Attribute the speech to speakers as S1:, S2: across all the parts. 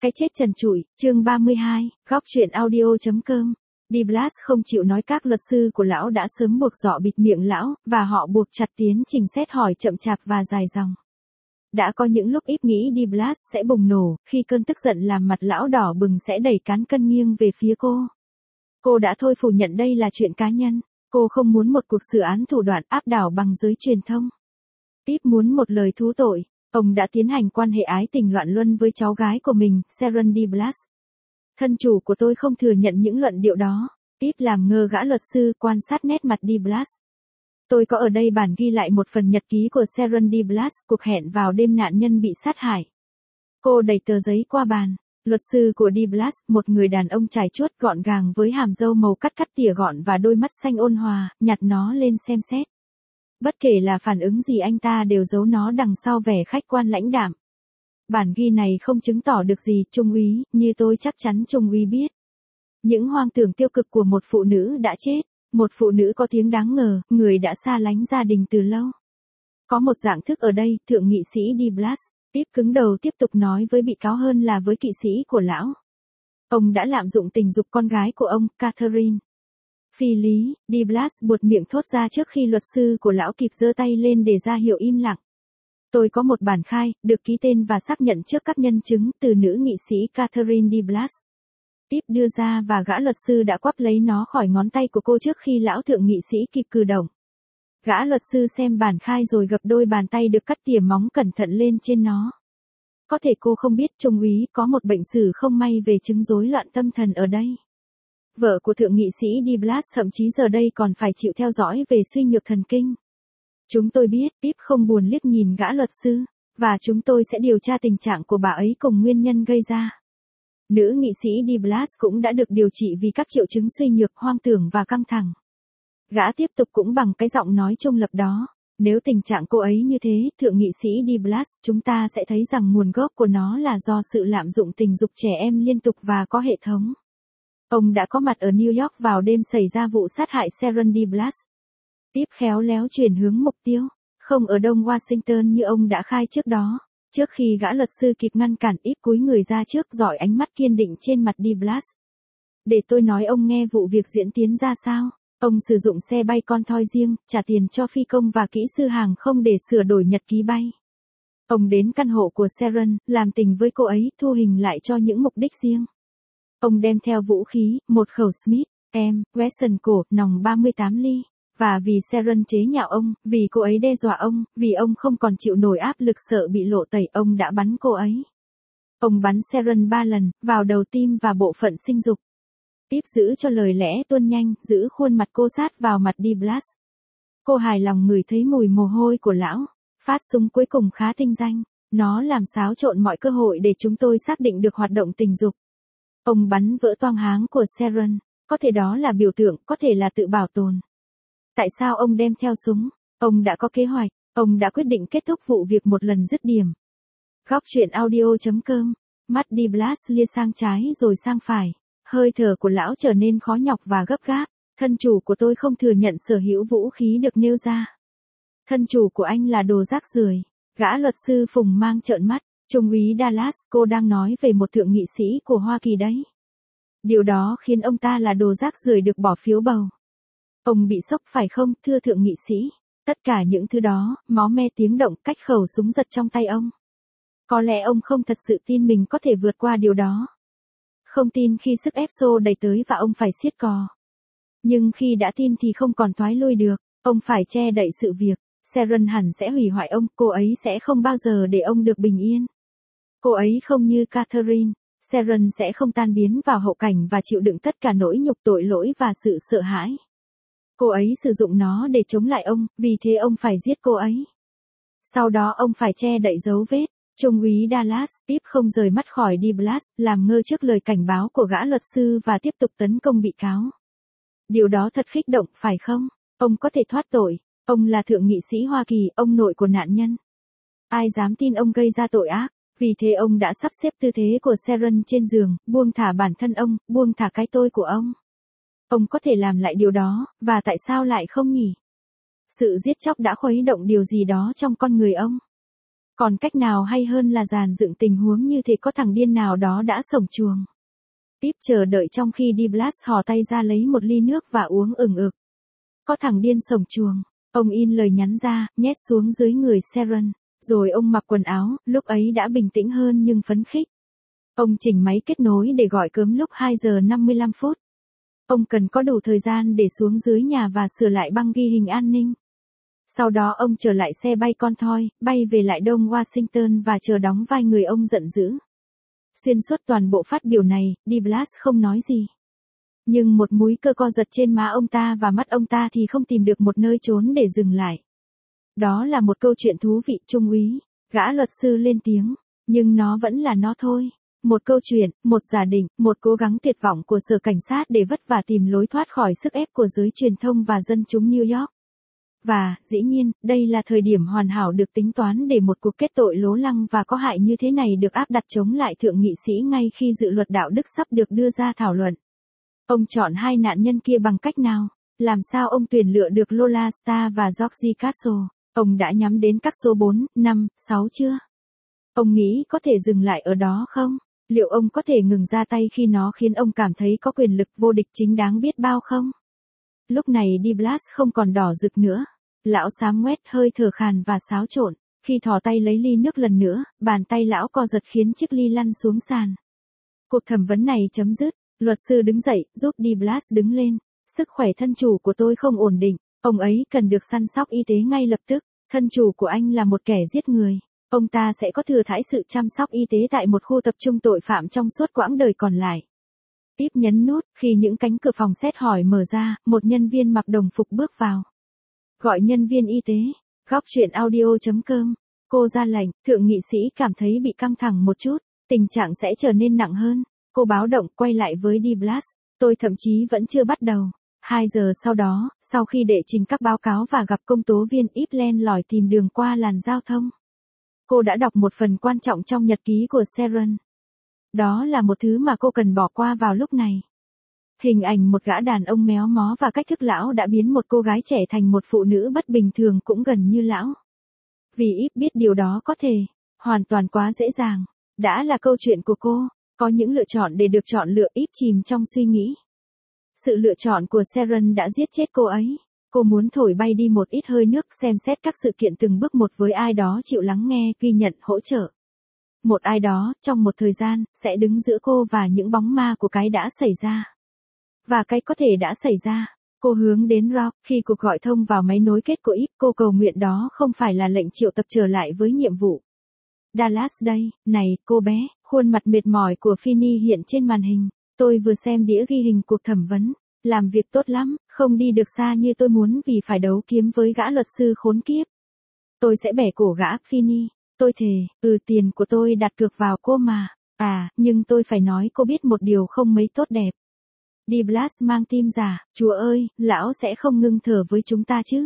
S1: Cái chết trần trụi, chương 32, góc truyện audio.com. Douglas không chịu nói các luật sư của lão đã sớm buộc dọ bịt miệng lão, và họ buộc chặt tiến trình xét hỏi chậm chạp và dài dòng. Đã có những lúc ít nghĩ Douglas sẽ bùng nổ, khi cơn tức giận làm mặt lão đỏ bừng sẽ đẩy cán cân nghiêng về phía cô. Cô đã thôi phủ nhận đây là chuyện cá nhân, cô không muốn một cuộc xử án thủ đoạn áp đảo bằng giới truyền thông. Tiếp muốn một lời thú tội. Ông đã tiến hành quan hệ ái tình loạn luân với cháu gái của mình, Sharon Douglas. Thân chủ của tôi không thừa nhận những luận điệu đó. Tiếp làm ngơ gã luật sư quan sát nét mặt Douglas. Tôi có ở đây bản ghi lại một phần nhật ký của Sharon Douglas, cuộc hẹn vào đêm nạn nhân bị sát hại. Cô đẩy tờ giấy qua bàn. Luật sư của Douglas, một người đàn ông trải chuốt gọn gàng với hàm râu màu cắt tỉa gọn và đôi mắt xanh ôn hòa, nhặt nó lên xem xét. Bất kể là phản ứng gì anh ta đều giấu nó đằng sau vẻ khách quan lãnh đạm. Bản ghi này không chứng tỏ được gì, Trung úy, như tôi chắc chắn Trung úy biết. Những hoang tưởng tiêu cực của một phụ nữ đã chết, một phụ nữ có tiếng đáng ngờ, người đã xa lánh gia đình từ lâu. Có một dạng thức ở đây, thượng nghị sĩ Douglas, tiếp cứng đầu tiếp tục nói với bị cáo hơn là với kỵ sĩ của lão. Ông đã lạm dụng tình dục con gái của ông, Catherine. Phi lý, Douglas buột miệng thốt ra trước khi luật sư của lão kịp giơ tay lên để ra hiệu im lặng. Tôi có một bản khai, được ký tên và xác nhận trước các nhân chứng từ nữ nghị sĩ Catherine Douglas. Tiếp đưa ra và gã luật sư đã quắp lấy nó khỏi ngón tay của cô trước khi lão thượng nghị sĩ kịp cử động. Gã luật sư xem bản khai rồi gập đôi bàn tay được cắt tỉa móng cẩn thận lên trên nó. Có thể cô không biết Trung úy có một bệnh sử không may về chứng rối loạn tâm thần ở đây. Vợ của thượng nghị sĩ Douglas thậm chí giờ đây còn phải chịu theo dõi về suy nhược thần kinh. Chúng tôi biết, Tiếp không buồn liếc nhìn gã luật sư, và chúng tôi sẽ điều tra tình trạng của bà ấy cùng nguyên nhân gây ra. Nữ nghị sĩ Douglas cũng đã được điều trị vì các triệu chứng suy nhược, hoang tưởng và căng thẳng. Gã tiếp tục cũng bằng cái giọng nói trung lập đó. Nếu tình trạng cô ấy như thế, thượng nghị sĩ Douglas, chúng ta sẽ thấy rằng nguồn gốc của nó là do sự lạm dụng tình dục trẻ em liên tục và có hệ thống. Ông đã có mặt ở New York vào đêm xảy ra vụ sát hại Sharon Douglas. Tiếp khéo léo chuyển hướng mục tiêu, không ở đông Washington như ông đã khai trước đó. Trước khi gã luật sư kịp ngăn cản, Ít cúi người ra trước dõi ánh mắt kiên định trên mặt Douglas. Để tôi nói ông nghe vụ việc diễn tiến ra sao. Ông sử dụng xe bay con thoi riêng, trả tiền cho phi công và kỹ sư hàng không để sửa đổi nhật ký bay. Ông đến căn hộ của Sharon, làm tình với cô ấy, thu hình lại cho những mục đích riêng. Ông đem theo vũ khí, một khẩu Smith & Wesson cổ, nòng 38 ly. Và vì Sharon chế nhạo ông, vì cô ấy đe dọa ông, vì ông không còn chịu nổi áp lực sợ bị lộ tẩy, ông đã bắn cô ấy. Ông bắn Sharon 3 lần, vào đầu tim và bộ phận sinh dục. Tiếp giữ cho lời lẽ tuôn nhanh, giữ khuôn mặt cô sát vào mặt Douglas. Cô hài lòng ngửi thấy mùi mồ hôi của lão. Phát súng cuối cùng khá tinh danh. Nó làm xáo trộn mọi cơ hội để chúng tôi xác định được hoạt động tình dục. Ông bắn vỡ toang háng của Sharon. Có thể đó là biểu tượng, có thể là tự bảo tồn. Tại sao ông đem theo súng? Ông đã có kế hoạch. Ông đã quyết định kết thúc vụ việc một lần dứt điểm. Góc truyện audio.com. Mắt Douglas lia sang trái rồi sang phải. Hơi thở của lão trở nên khó nhọc và gấp gáp. Thân chủ của tôi không thừa nhận sở hữu vũ khí được nêu ra. Thân chủ của anh là đồ rác rưởi. Gã luật sư Phùng mang trợn mắt. Trung úy Dallas, cô đang nói về một thượng nghị sĩ của Hoa Kỳ đấy. Điều đó khiến ông ta là đồ rác rưởi được bỏ phiếu bầu. Ông bị sốc phải không, thưa thượng nghị sĩ? Tất cả những thứ đó, máu me tiếng động, cách khẩu súng giật trong tay ông. Có lẽ ông không thật sự tin mình có thể vượt qua điều đó. Không tin khi sức ép xô đẩy tới và ông phải siết cò. Nhưng khi đã tin thì không còn thoái lui được, ông phải che đậy sự việc. Sharon hẳn sẽ hủy hoại ông, cô ấy sẽ không bao giờ để ông được bình yên. Cô ấy không như Catherine, Sharon sẽ không tan biến vào hậu cảnh và chịu đựng tất cả nỗi nhục, tội lỗi và sự sợ hãi. Cô ấy sử dụng nó để chống lại ông, vì thế ông phải giết cô ấy. Sau đó ông phải che đậy dấu vết. Trung úy Dallas, Tiếp không rời mắt khỏi Douglas, làm ngơ trước lời cảnh báo của gã luật sư và tiếp tục tấn công bị cáo. Điều đó thật kích động, phải không? Ông có thể thoát tội. Ông là thượng nghị sĩ Hoa Kỳ, ông nội của nạn nhân. Ai dám tin ông gây ra tội ác? Vì thế ông đã sắp xếp tư thế của Sharon trên giường, buông thả bản thân ông, buông thả cái tôi của ông. Ông có thể làm lại điều đó, và tại sao lại không nhỉ? Sự giết chóc đã khuấy động điều gì đó trong con người ông. Còn cách nào hay hơn là dàn dựng tình huống như thể có thằng điên nào đó đã sổng chuồng. Tiếp chờ đợi trong khi Douglas thò tay ra lấy một ly nước và uống ừng ực. Có thằng điên sổng chuồng. Ông in lời nhắn ra, nhét xuống dưới người Sharon. Rồi ông mặc quần áo, lúc ấy đã bình tĩnh hơn nhưng phấn khích. Ông chỉnh máy kết nối để gọi cớm lúc 2 giờ 55 phút. Ông cần có đủ thời gian để xuống dưới nhà và sửa lại băng ghi hình an ninh. Sau đó ông trở lại xe bay con thoi, bay về lại Đông Washington và chờ đóng vai người ông giận dữ. Xuyên suốt toàn bộ phát biểu này, Douglas không nói gì. Nhưng một múi cơ co giật trên má ông ta và mắt ông ta thì không tìm được một nơi trốn để dừng lại. Đó là một câu chuyện thú vị, Trung úy. Gã luật sư lên tiếng. Nhưng nó vẫn là nó thôi. Một câu chuyện, một giả định, một cố gắng tuyệt vọng của sở cảnh sát để vất vả tìm lối thoát khỏi sức ép của giới truyền thông và dân chúng New York. Và, dĩ nhiên, đây là thời điểm hoàn hảo được tính toán để một cuộc kết tội lố lăng và có hại như thế này được áp đặt chống lại thượng nghị sĩ ngay khi dự luật đạo đức sắp được đưa ra thảo luận. Ông chọn hai nạn nhân kia bằng cách nào? Làm sao ông tuyển lựa được Lola Starr và George Castle? Ông đã nhắm đến các số 4, 5, 6 chưa? Ông nghĩ có thể dừng lại ở đó không? Liệu ông có thể ngừng ra tay khi nó khiến ông cảm thấy có quyền lực vô địch chính đáng biết bao không? Lúc này Douglas không còn đỏ rực nữa. Lão Samuel hơi thở khàn và xáo trộn. Khi thò tay lấy ly nước lần nữa, bàn tay lão co giật khiến chiếc ly lăn xuống sàn. Cuộc thẩm vấn này chấm dứt. Luật sư đứng dậy, giúp Douglas đứng lên. Sức khỏe thân chủ của tôi không ổn định. Ông ấy cần được săn sóc y tế ngay lập tức. Thân chủ của anh là một kẻ giết người. Ông ta sẽ có thừa thãi sự chăm sóc y tế tại một khu tập trung tội phạm trong suốt quãng đời còn lại. Tiếp nhấn nút, khi những cánh cửa phòng xét hỏi mở ra, một nhân viên mặc đồng phục bước vào. Gọi nhân viên y tế. Góc truyện audio.com. Cô ra lệnh, thượng nghị sĩ cảm thấy bị căng thẳng một chút, tình trạng sẽ trở nên nặng hơn. Cô báo động quay lại với Douglas. Tôi thậm chí vẫn chưa bắt đầu. 2 giờ sau đó, sau khi đệ trình các báo cáo và gặp công tố viên Yves len lỏi tìm đường qua làn giao thông. Cô đã đọc một phần quan trọng trong nhật ký của Sharon. Đó là một thứ mà cô cần bỏ qua vào lúc này. Hình ảnh một gã đàn ông méo mó và cách thức lão đã biến một cô gái trẻ thành một phụ nữ bất bình thường cũng gần như lão. Vì Yves biết điều đó có thể, hoàn toàn quá dễ dàng. Đã là câu chuyện của cô, có những lựa chọn để được chọn lựa. Yves chìm trong suy nghĩ. Sự lựa chọn của Sharon đã giết chết cô ấy. Cô muốn thổi bay đi một ít hơi nước, xem xét các sự kiện từng bước một với ai đó chịu lắng nghe, ghi nhận, hỗ trợ. Một ai đó, trong một thời gian, sẽ đứng giữa cô và những bóng ma của cái đã xảy ra. Và cái có thể đã xảy ra. Cô hướng đến Rock. Khi cuộc gọi thông vào máy nối kết của Yves, cô cầu nguyện đó không phải là lệnh triệu tập trở lại với nhiệm vụ. Dallas đây, này, cô bé. Khuôn mặt mệt mỏi của Finney hiện trên màn hình. Tôi vừa xem đĩa ghi hình cuộc thẩm vấn. Làm việc tốt lắm, không đi được xa như tôi muốn vì phải đấu kiếm với gã luật sư khốn kiếp. Tôi sẽ bẻ cổ gã, Finney. Tôi thề, tiền của tôi đặt cược vào cô mà. À, nhưng tôi phải nói cô biết một điều không mấy tốt đẹp. Douglas mang tim giả, Chúa ơi, lão sẽ không ngưng thở với chúng ta chứ?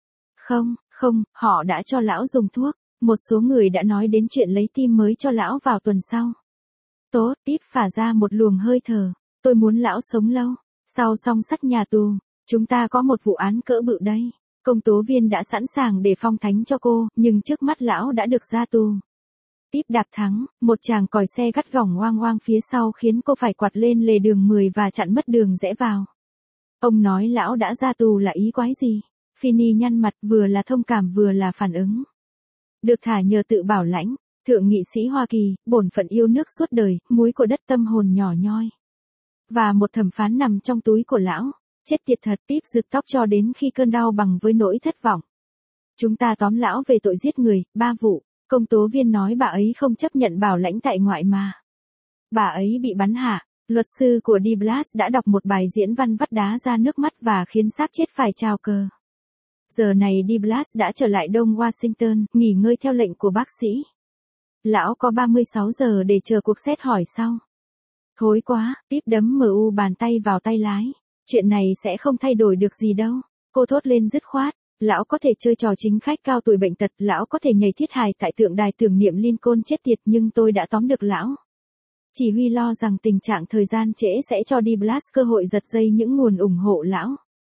S1: Không, họ đã cho lão dùng thuốc. Một số người đã nói đến chuyện lấy tim mới cho lão vào tuần sau. Tốt, Tiếp phả ra một luồng hơi thở. Tôi muốn lão sống lâu. Sau song sắt nhà tù, chúng ta có một vụ án cỡ bự đây. Công tố viên đã sẵn sàng để phong thánh cho cô, nhưng trước mắt lão đã được ra tù. Tiếp đạp thắng, một chàng còi xe gắt gỏng oang oang phía sau khiến cô phải quạt lên lề đường 10 và chặn mất đường rẽ vào. Ông nói lão đã ra tù là ý quái gì? Finney nhăn mặt, vừa là thông cảm vừa là phản ứng. Được thả nhờ tự bảo lãnh, thượng nghị sĩ Hoa Kỳ, bổn phận yêu nước suốt đời, muối của đất tâm hồn nhỏ nhoi. Và một thẩm phán nằm trong túi của lão. Chết tiệt thật. Tiếp rực tóc cho đến khi cơn đau bằng với nỗi thất vọng. Chúng ta tóm lão về tội giết người, 3 vụ. Công tố viên nói bà ấy không chấp nhận bảo lãnh tại ngoại mà. Bà ấy bị bắn hạ. Luật sư của Douglas đã đọc một bài diễn văn vắt đá ra nước mắt và khiến xác chết phải chào cờ. Giờ này Douglas đã trở lại Đông Washington, nghỉ ngơi theo lệnh của bác sĩ. Lão có 36 giờ để chờ cuộc xét hỏi sau. Thối quá, Tiếp đấm MU bàn tay vào tay lái. Chuyện này sẽ không thay đổi được gì đâu. Cô thốt lên dứt khoát. Lão có thể chơi trò chính khách cao tuổi bệnh tật, lão có thể nhảy thiết hài tại tượng đài tưởng niệm Lincoln chết tiệt, nhưng tôi đã tóm được lão. Chỉ huy lo rằng tình trạng thời gian trễ sẽ cho Douglas cơ hội giật dây những nguồn ủng hộ lão.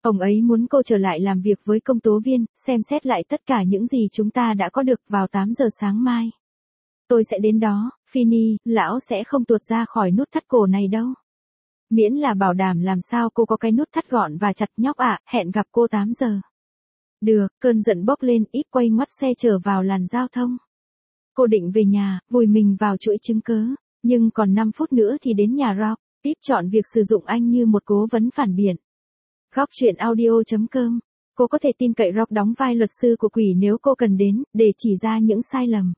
S1: Ông ấy muốn cô trở lại làm việc với công tố viên, xem xét lại tất cả những gì chúng ta đã có được vào 8 giờ sáng mai. Tôi sẽ đến đó, Finney, lão sẽ không tuột ra khỏi nút thắt cổ này đâu. Miễn là bảo đảm làm sao cô có cái nút thắt gọn và chặt nhóc ạ, hẹn gặp cô 8 giờ. Được, cơn giận bốc lên, Ít quay ngoắt xe trở vào làn giao thông. Cô định về nhà, vùi mình vào chuỗi chứng cớ, nhưng còn 5 phút nữa thì đến nhà Rock. Ít chọn việc sử dụng anh như một cố vấn phản biện. Góc truyện audio.com. Cô có thể tin cậy Rock đóng vai luật sư của quỷ nếu cô cần đến, để chỉ ra những sai lầm.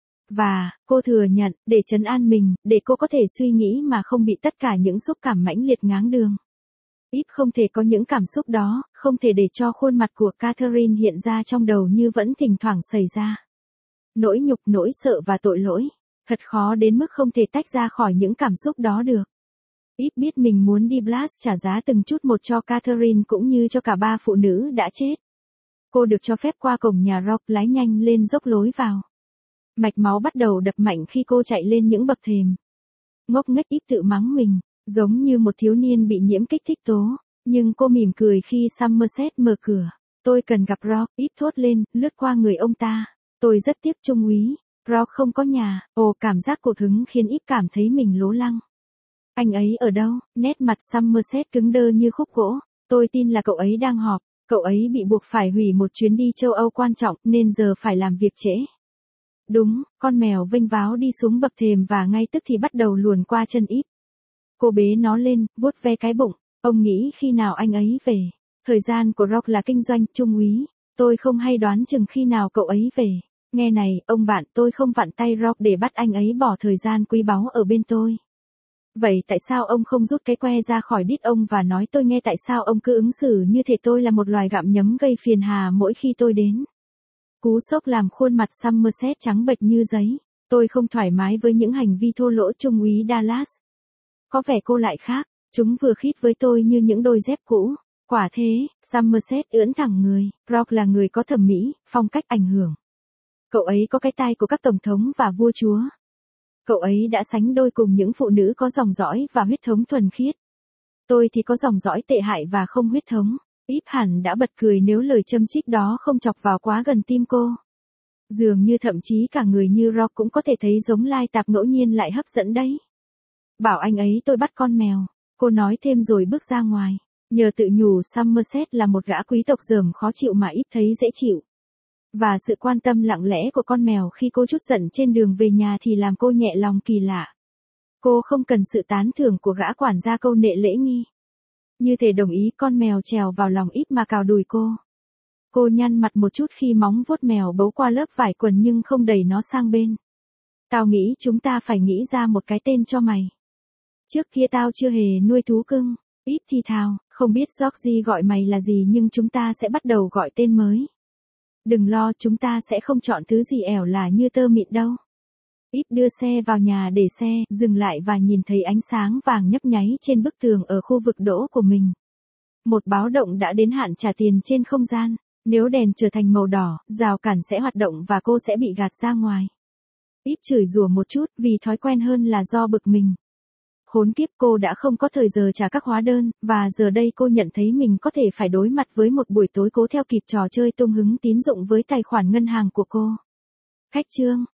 S1: Và, cô thừa nhận, để trấn an mình, để cô có thể suy nghĩ mà không bị tất cả những xúc cảm mãnh liệt ngáng đường. Ít không thể có những cảm xúc đó, không thể để cho khuôn mặt của Catherine hiện ra trong đầu như vẫn thỉnh thoảng xảy ra. Nỗi nhục, nỗi sợ và tội lỗi. Thật khó đến mức không thể tách ra khỏi những cảm xúc đó được. Ít biết mình muốn đi Blast trả giá từng chút một cho Catherine cũng như cho cả 3 phụ nữ đã chết. Cô được cho phép qua cổng nhà Rock, lái nhanh lên dốc lối vào. Mạch máu bắt đầu đập mạnh khi cô chạy lên những bậc thềm. Ngốc nghếch, Ít tự mắng mình, giống như một thiếu niên bị nhiễm kích thích tố. Nhưng cô mỉm cười khi Somerset mở cửa. Tôi cần gặp Rock, Ít thốt lên, lướt qua người ông ta. Tôi rất tiếc trung úy, Rock không có nhà. Ồ, cảm giác cột hứng khiến Ít cảm thấy mình lố lăng. Anh ấy ở đâu? Nét mặt Somerset cứng đơ như khúc gỗ. Tôi tin là cậu ấy đang họp. Cậu ấy bị buộc phải hủy một chuyến đi châu Âu quan trọng nên giờ phải làm việc trễ. Đúng, con mèo vênh váo đi xuống bậc thềm và ngay tức thì bắt đầu luồn qua chân Ít. Cô bế nó lên, vuốt ve cái bụng. Ông nghĩ khi nào anh ấy về? Thời gian của Rock là kinh doanh, trung úy. Tôi không hay đoán chừng khi nào cậu ấy về. Nghe này, ông bạn, tôi không vặn tay Rock để bắt anh ấy bỏ thời gian quý báu ở bên tôi. Vậy tại sao ông không rút cái que ra khỏi đít ông và nói tôi nghe tại sao ông cứ ứng xử như thể tôi là một loài gặm nhấm gây phiền hà mỗi khi tôi đến? Cú sốc làm khuôn mặt Somerset trắng bệch như giấy. Tôi không thoải mái với những hành vi thô lỗ, trung úy Dallas. Có vẻ cô lại khác, chúng vừa khít với tôi như những đôi dép cũ. Quả thế, Somerset ưỡn thẳng người, Rock là người có thẩm mỹ, phong cách ảnh hưởng. Cậu ấy có cái tai của các tổng thống và vua chúa. Cậu ấy đã sánh đôi cùng những phụ nữ có dòng dõi và huyết thống thuần khiết. Tôi thì có dòng dõi tệ hại và không huyết thống. Ít hẳn đã bật cười nếu lời châm chích đó không chọc vào quá gần tim cô. Dường như thậm chí cả người như Rock cũng có thể thấy giống lai tạp ngẫu nhiên lại hấp dẫn đấy. Bảo anh ấy tôi bắt con mèo. Cô nói thêm rồi bước ra ngoài. Nhờ tự nhủ Somerset là một gã quý tộc dởm khó chịu mà Ít thấy dễ chịu. Và sự quan tâm lặng lẽ của con mèo khi cô trút giận trên đường về nhà thì làm cô nhẹ lòng kỳ lạ. Cô không cần sự tán thưởng của gã quản gia câu nệ lễ nghi. Như thể đồng ý, con mèo trèo vào lòng Ít mà cào đùi cô. Cô nhăn mặt một chút khi móng vuốt mèo bấu qua lớp vải quần nhưng không đẩy nó sang bên. Tao nghĩ chúng ta phải nghĩ ra một cái tên cho mày. Trước kia tao chưa hề nuôi thú cưng. Ít thì thào, không biết Georgie gọi mày là gì nhưng chúng ta sẽ bắt đầu gọi tên mới. Đừng lo, chúng ta sẽ không chọn thứ gì ẻo lả như tơ mịn đâu. Ít đưa xe vào nhà để xe, dừng lại và nhìn thấy ánh sáng vàng nhấp nháy trên bức tường ở khu vực đỗ của mình. Một báo động đã đến hạn trả tiền trên không gian. Nếu đèn trở thành màu đỏ, rào cản sẽ hoạt động và cô sẽ bị gạt ra ngoài. Ít chửi rủa một chút vì thói quen hơn là do bực mình. Khốn kiếp, cô đã không có thời giờ trả các hóa đơn, và giờ đây cô nhận thấy mình có thể phải đối mặt với một buổi tối cố theo kịp trò chơi tung hứng tín dụng với tài khoản ngân hàng của cô. Khách chương.